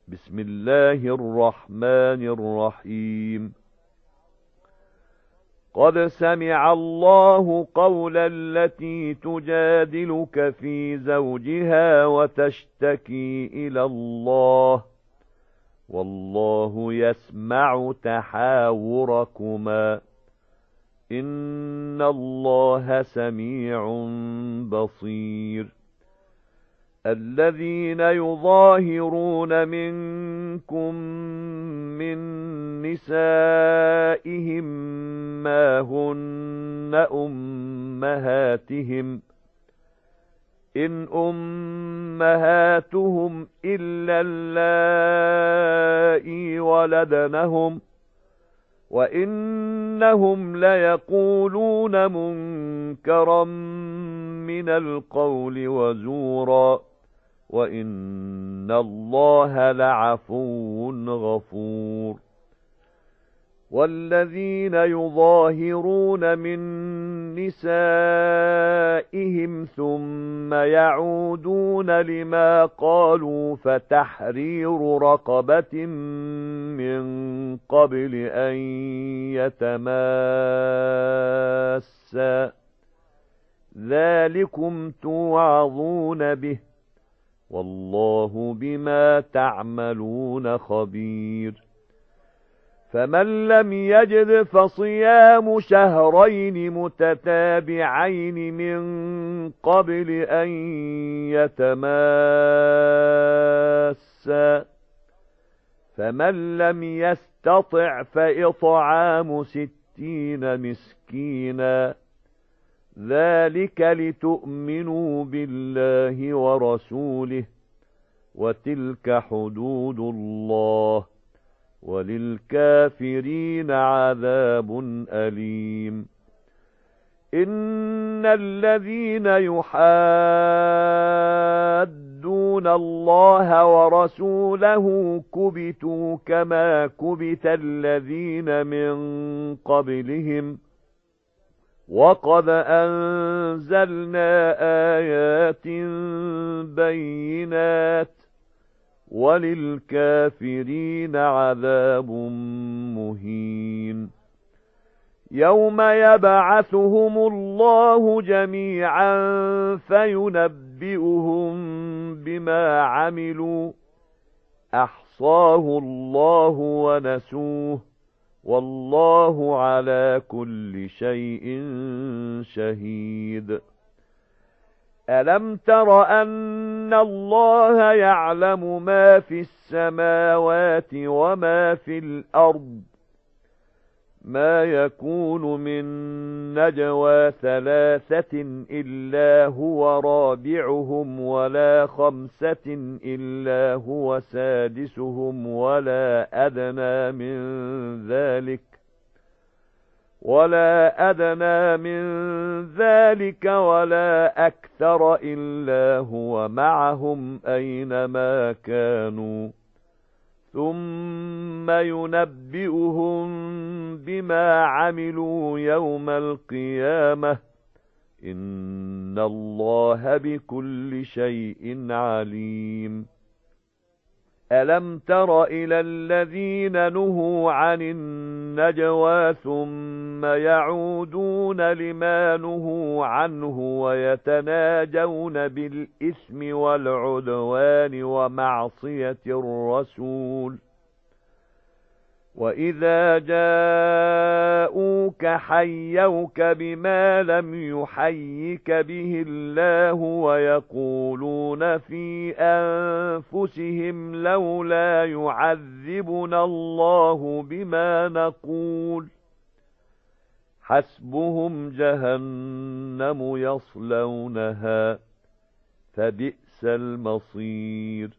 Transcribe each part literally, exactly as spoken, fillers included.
بسم الله الرحمن الرحيم قد سمع الله قول التي تجادلك في زوجها وتشتكي إلى الله والله يسمع تحاوركما إن الله سميع بصير الذين يظاهرون منكم من نسائهم ما هن أمهاتهم إن أمهاتهم إلا اللائي ولدنهم وإنهم ليقولون منكرا من القول وزورا وإن الله لعفو غفور والذين يظاهرون من نسائهم ثم يعودون لما قالوا فتحرير رقبة من قبل أن يتماسا ذلكم توعظون به والله بما تعملون خبير فمن لم يجد فصيام شهرين متتابعين من قبل أن يتماسا فمن لم يستطع فإطعام ستين مسكينا ذلك لتؤمنوا بالله ورسوله وتلك حدود الله وللكافرين عذاب أليم إن الذين يحادون الله ورسوله كبتوا كما كبت الذين من قبلهم وقد أنزلنا آيات بينات وللكافرين عذاب مهين يوم يبعثهم الله جميعا فينبئهم بما عملوا أحصاه الله ونسوه والله على كل شيء شهيد ألم تر أن الله يعلم ما في السماوات وما في الأرض ما يكون من نجوى ثلاثة إلا هو رابعهم ولا خمسة إلا هو سادسهم ولا أدنى من ذلك ولا أدنى من ذلك ولا أكثر إلا هو معهم أينما كانوا ثم ينبئهم بما عملوا يوم القيامة إن الله بكل شيء عليم ألم تر إلى الذين نهوا عن النجوى ثم يعودون لما نهوا عنه ويتناجون بالإثم والعدوان ومعصية الرسول وإذا جاءوك حيوك بما لم يحيك به الله ويقولون في أنفسهم لولا يعذبنا الله بما نقول حسبهم جهنم يصلونها فبئس المصير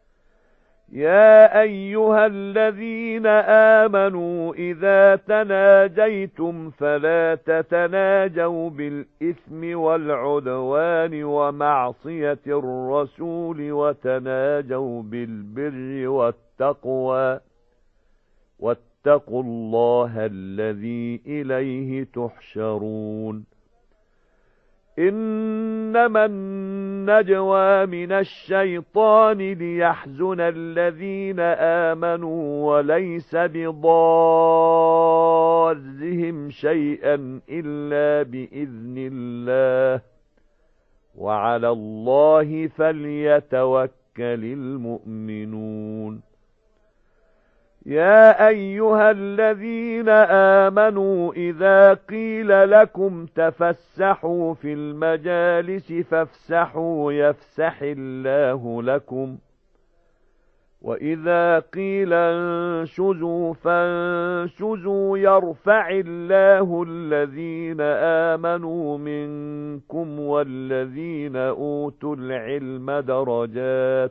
يا أيها الذين آمنوا إذا تناجيتم فلا تتناجوا بالإثم والعدوان ومعصية الرسول وتناجوا بالبر والتقوى واتقوا الله الذي إليه تحشرون إنما النجوى من الشيطان ليحزن الذين آمنوا وليس بضارهم شيئا إلا بإذن الله وعلى الله فليتوكل المؤمنون يا أيها الذين آمنوا إذا قيل لكم تفسحوا في المجالس فافسحوا يفسح الله لكم وإذا قيل انشزوا فانشزوا يرفع الله الذين آمنوا منكم والذين أوتوا العلم درجات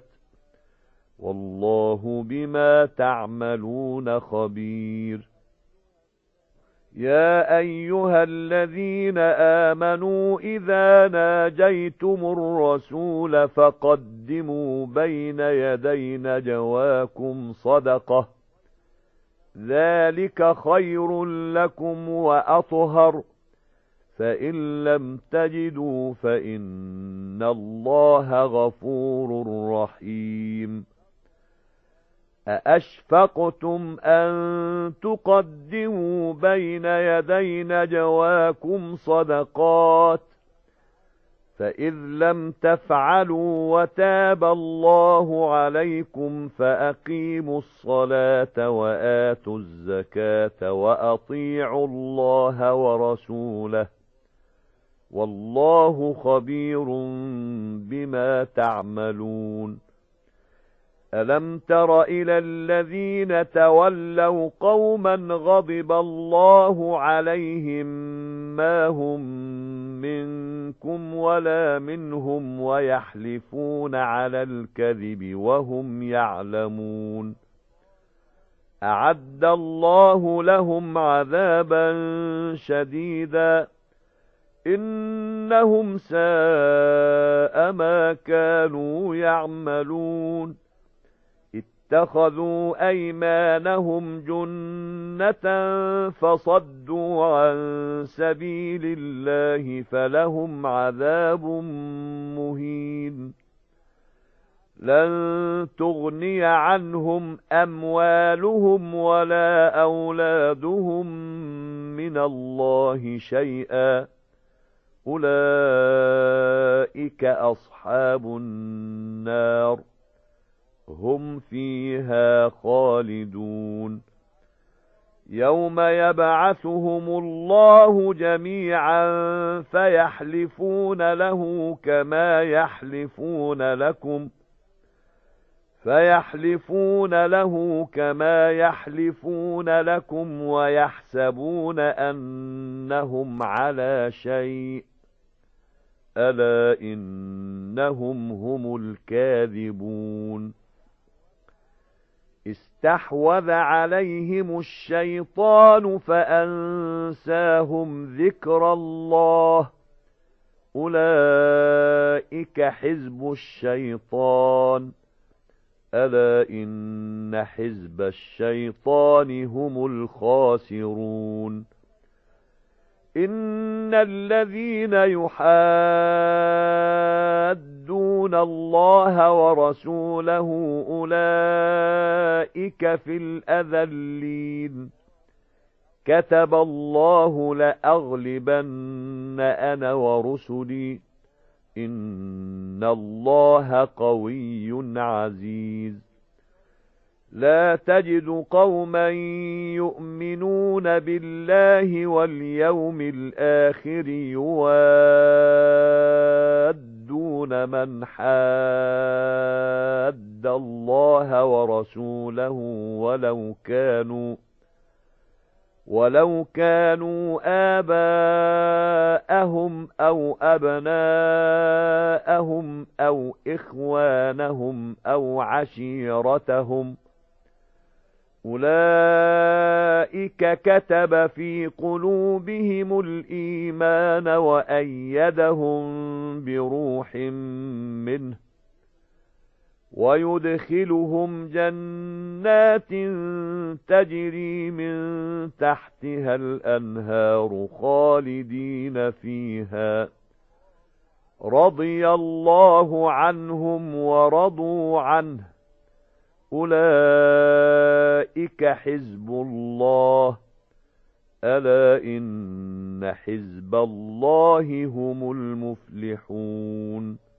والله بما تعملون خبير يا أيها الذين آمنوا إذا ناجيتم الرسول فقدموا بين يدي نجواكم صدقة ذلك خير لكم وأطهر فإن لم تجدوا فإن الله غفور رحيم أأشفقتم أن تقدموا بين يدي نجواكم صدقات فإذ لم تفعلوا وتاب الله عليكم فأقيموا الصلاة وآتوا الزكاة وأطيعوا الله ورسوله والله خبير بما تعملون ألم تر إلى الذين تولوا قوما غضب الله عليهم ما هم منكم ولا منهم ويحلفون على الكذب وهم يعلمون أعد الله لهم عذابا شديدا إنهم ساء ما كانوا يعملون اتخذوا أيمانهم جنة فصدوا عن سبيل الله فلهم عذاب مهين لن تغني عنهم أموالهم ولا أولادهم من الله شيئا أولئك أصحاب النار هم فيها خالدون يوم يبعثهم الله جميعا فيحلفون له كما يحلفون لكم فيحلفون له كما يحلفون لكم ويحسبون أنهم على شيء ألا إنهم هم الكاذبون استحوذ عليهم الشيطان فأنساهم ذكر الله أولئك حزب الشيطان ألا إن حزب الشيطان هم الخاسرون إن الذين يحادون الله ورسوله أولئك في الأذلين كتب الله لأغلبن أنا ورسلي إن الله قوي عزيز لا تجد قوما يؤمنون بالله واليوم الآخر يوادون من حاد الله ورسوله ولو كانوا ولو كانوا آباءهم أو أبناءهم أو إخوانهم أو عشيرتهم أولئك كتب في قلوبهم الإيمان وأيدهم بروح منه ويدخلهم جنات تجري من تحتها الأنهار خالدين فيها رضي الله عنهم ورضوا عنه أولئك حزب الله ألا إن حزب الله هم المفلحون